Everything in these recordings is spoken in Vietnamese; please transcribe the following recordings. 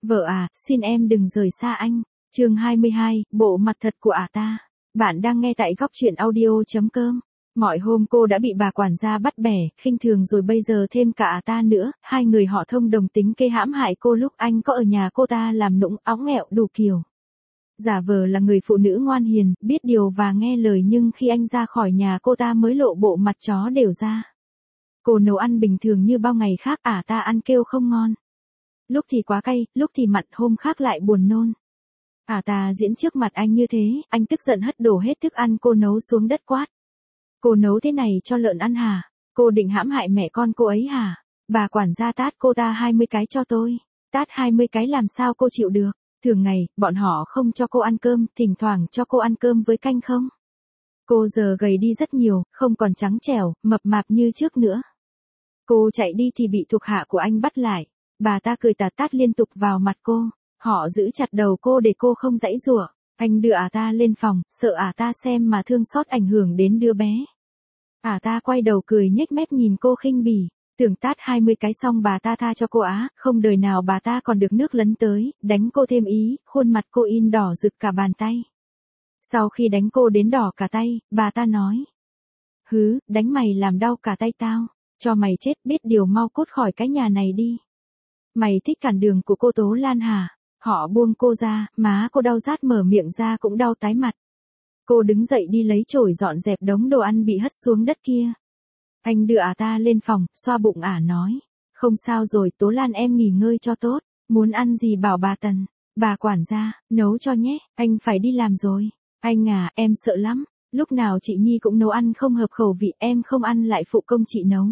Vợ à, xin em đừng rời xa anh. Chương 22, bộ mặt thật của ta. Bạn đang nghe tại góc truyện audio.com. Mọi hôm cô đã bị bà quản gia bắt bẻ, khinh thường rồi bây giờ thêm cả ta nữa, hai người họ thông đồng tính kế hãm hại cô lúc anh có ở nhà cô ta làm nũng óng ẹo đủ kiểu. Giả vờ là người phụ nữ ngoan hiền, biết điều và nghe lời nhưng khi anh ra khỏi nhà cô ta mới lộ bộ mặt chó đều ra. Cô nấu ăn bình thường như bao ngày khác, ta ăn kêu không ngon. Lúc thì quá cay, lúc thì mặn, hôm khác lại buồn nôn. Ta diễn trước mặt anh như thế, anh tức giận hất đổ hết thức ăn cô nấu xuống đất quát. Cô nấu thế này cho lợn ăn hả? Cô định hãm hại mẹ con cô ấy hả? Bà quản gia tát cô ta 20 cái cho tôi. Tát 20 cái làm sao cô chịu được? Thường ngày, bọn họ không cho cô ăn cơm, thỉnh thoảng cho cô ăn cơm với canh không? Cô giờ gầy đi rất nhiều, không còn trắng trẻo, mập mạp như trước nữa. Cô chạy đi thì bị thuộc hạ của anh bắt lại. Bà ta cười tà tát liên tục vào mặt cô. Họ giữ chặt đầu cô để cô không giãy giụa. Anh đưa ta lên phòng, sợ ta xem mà thương xót ảnh hưởng đến đứa bé. Ta quay đầu cười nhếch mép nhìn cô khinh bỉ. Tưởng tát 20 cái xong bà ta tha cho cô không đời nào bà ta còn được nước lấn tới, đánh cô thêm ý, khuôn mặt cô in đỏ rực cả bàn tay. Sau khi đánh cô đến đỏ cả tay, bà ta nói. Hứ, đánh mày làm đau cả tay tao, cho mày chết biết điều mau cút khỏi cái nhà này đi. Mày thích cản đường của cô Tố Lan hả? Họ buông cô ra, má cô đau rát mở miệng ra cũng đau tái mặt. Cô đứng dậy đi lấy chổi dọn dẹp đống đồ ăn bị hất xuống đất kia. Anh đưa ta lên phòng, xoa bụng nói. Không sao rồi Tố Lan em nghỉ ngơi cho tốt, muốn ăn gì bảo bà Tần. Bà quản gia, nấu cho nhé, anh phải đi làm rồi. Anh em sợ lắm, lúc nào chị Nhi cũng nấu ăn không hợp khẩu vị em không ăn lại phụ công chị nấu.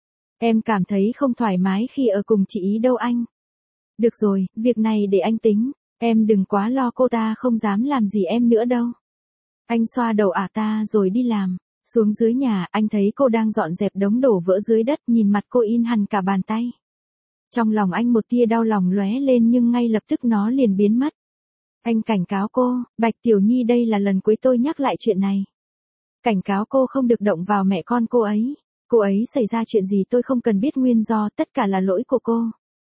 Em cảm thấy không thoải mái khi ở cùng chị ý đâu anh. Được rồi, việc này để anh tính, em đừng quá lo cô ta không dám làm gì em nữa đâu. Anh xoa đầu ta rồi đi làm. Xuống dưới nhà, anh thấy cô đang dọn dẹp đống đổ vỡ dưới đất, nhìn mặt cô in hằn cả bàn tay. Trong lòng anh một tia đau lòng lóe lên nhưng ngay lập tức nó liền biến mất. Anh cảnh cáo cô, Bạch Tiểu Nhi đây là lần cuối tôi nhắc lại chuyện này. Cảnh cáo cô không được động vào mẹ con cô ấy. Cô ấy xảy ra chuyện gì tôi không cần biết nguyên do, tất cả là lỗi của cô.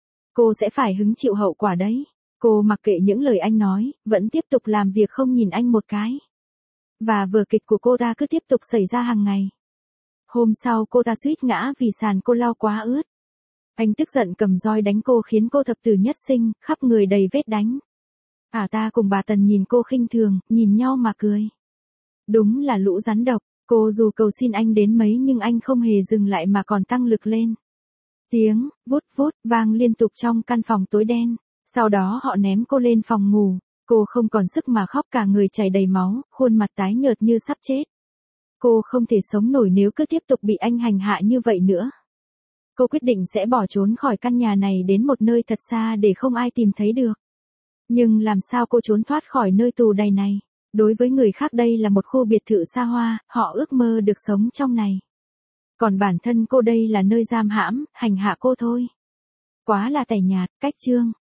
Cô sẽ phải hứng chịu hậu quả đấy. Cô mặc kệ những lời anh nói, vẫn tiếp tục làm việc không nhìn anh một cái. Và vở kịch của cô ta cứ tiếp tục xảy ra hàng ngày. Hôm sau cô ta suýt ngã vì sàn cô lau quá ướt. Anh tức giận cầm roi đánh cô khiến cô thập tử nhất sinh, khắp người đầy vết đánh. Ta cùng bà Tần nhìn cô khinh thường, nhìn nhau mà cười. Đúng là lũ rắn độc, cô dù cầu xin anh đến mấy nhưng anh không hề dừng lại mà còn tăng lực lên. Tiếng, vút vút, vang liên tục trong căn phòng tối đen. Sau đó họ ném cô lên phòng ngủ. Cô không còn sức mà khóc cả người chảy đầy máu, khuôn mặt tái nhợt như sắp chết. Cô không thể sống nổi nếu cứ tiếp tục bị anh hành hạ như vậy nữa. Cô quyết định sẽ bỏ trốn khỏi căn nhà này đến một nơi thật xa để không ai tìm thấy được. Nhưng làm sao cô trốn thoát khỏi nơi tù đầy này? Đối với người khác đây là một khu biệt thự xa hoa, họ ước mơ được sống trong này. Còn bản thân cô đây là nơi giam hãm, hành hạ cô thôi. Quá là tẻ nhạt, cách chương.